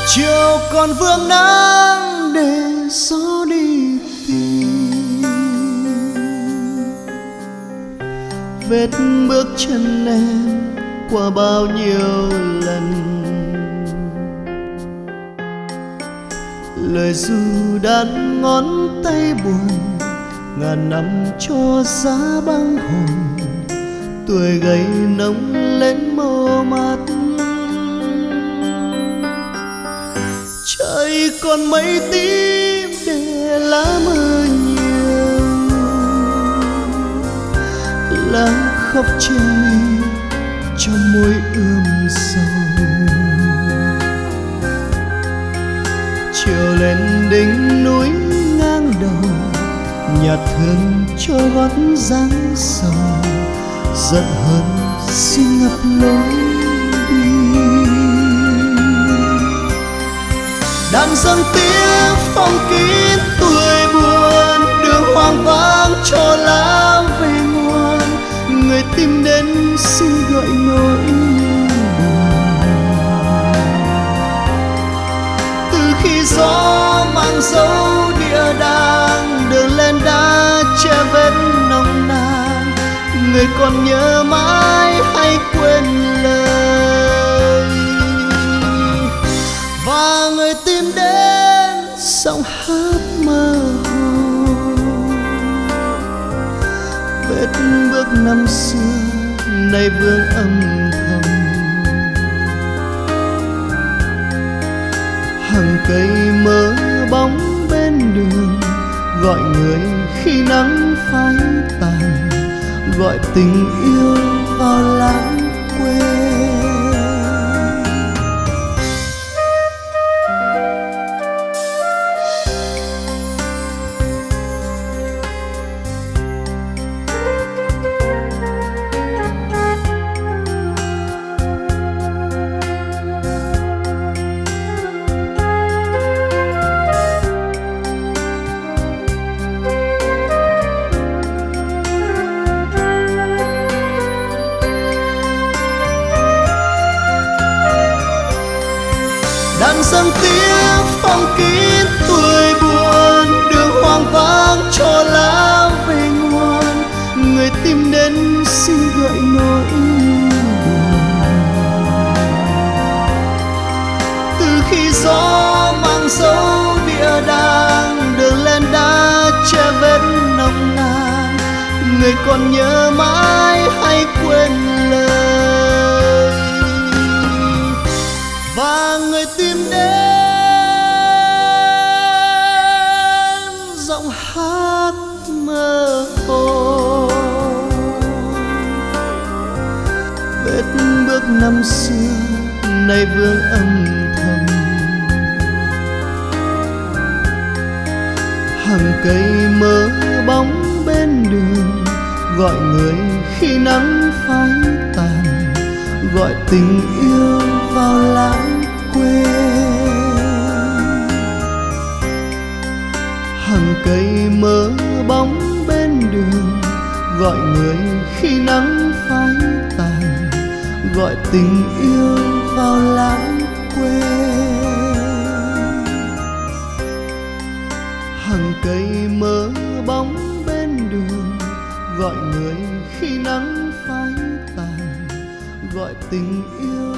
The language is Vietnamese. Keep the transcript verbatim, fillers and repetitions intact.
chiều còn vương nắng để gió đi tìm vết bước chân em qua bao nhiêu lần. Lời ru đàn ngón tay buồn, ngàn năm cho giá băng hồn, tuổi gầy nồng lên màu mắt. Trời còn mây tím để lá mưa nhiều, lá khóc trên mi cho môi ươm sầu. Chiều lên đỉnh núi ngang đầu, nhạt thương cho gót dáng sầu, giận hơn xin ngập lối đi. Đàn dâng tiếng phong kín tuổi buồn, đường hoang vắng cho lá về nguồn, người tìm đến xin gợi nỗi buồn. Từ khi gió mang dấu địa đàng, đường lên đã che vết nồng nàn, người còn nhớ mãi hay quên lời. Và người tìm đến giọng hát mơ hồ, vết bước năm xưa nay vương âm thầm. Hàng cây mơ bóng bên đường, gọi người khi nắng phai tàn, gọi tình yêu vào lãng quên. Đàn dâng tiếng phong kín tuổi buồn, đường hoang vắng cho lá về nguồn, người tìm đến xin gợi nỗi buồn. Từ khi gió mang dấu địa đàng, đường lên đã che vết nồng nàn, người còn nhớ mãi hay quên lời. Và người tìm đến giọng hát mơ hồ, vết bước năm xưa nay vương âm thầm. Hàng cây mơ bóng bên đường, gọi người khi nắng phai tàn, gọi tình yêu vào lãng quên. Hàng cây mơ bóng bên đường, gọi người khi nắng phai tàn, gọi tình yêu vào lãng quên. Hàng cây mơ bóng bên đường, gọi người khi nắng phai tàn, gọi tình yêu